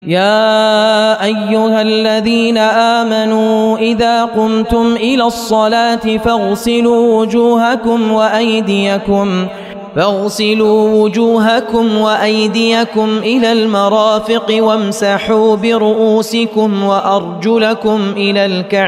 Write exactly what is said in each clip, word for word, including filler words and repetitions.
يا أيها الذين آمنوا إذا قمتم إلى الصلاة فاغسلوا وجوهكم وأيديكم فاغسلوا وجوهكم وأيديكم إلى المرافق وامسحوا برؤوسكم وأرجلكم إلى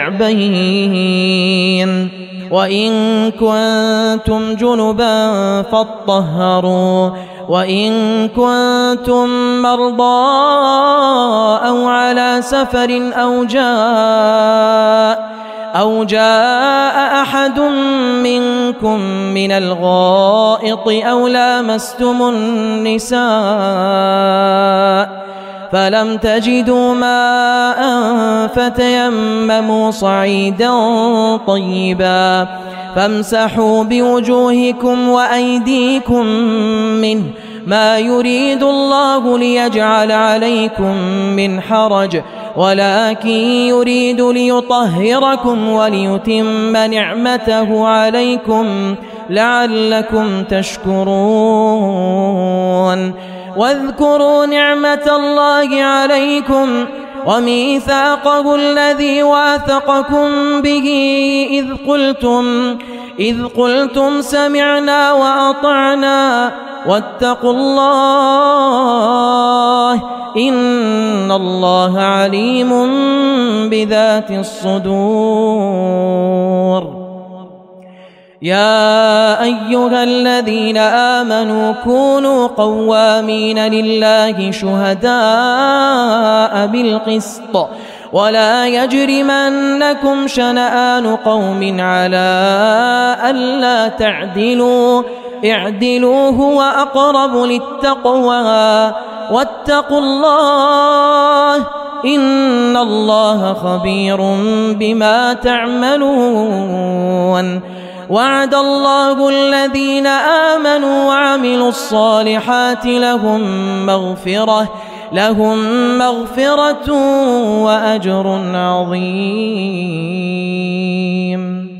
الكعبين وإن كنتم جنبا فاطهروا وإن كنتم مرضى أو على سفر أو جاء أو جاء أحد منكم من الغائط أو لامستم النساء فلم تجدوا ماء فتيمموا صعيدا طيبا فامسحوا بوجوهكم وأيديكم منه ما يريد الله ليجعل عليكم من حرج ولكن يريد ليطهركم وليتم نعمته عليكم لعلكم تشكرون واذكروا نعمة الله عليكم وميثاقه الذي واثقكم به إذ قلتم إذ قلتم سمعنا وأطعنا واتقوا الله إن الله عليم بذات الصدور. يا أيها الذين آمنوا كونوا قوامين لله شهداء بالقسط ولا يجرمنكم شنآن قوم على ألا تعدلوا اعدلوا هو أقرب للتقوى واتقوا الله إن الله خبير بما تعملون. وعد الله الذين آمنوا وعملوا الصالحات لهم مغفرة لهم مغفرة وأجر عظيم.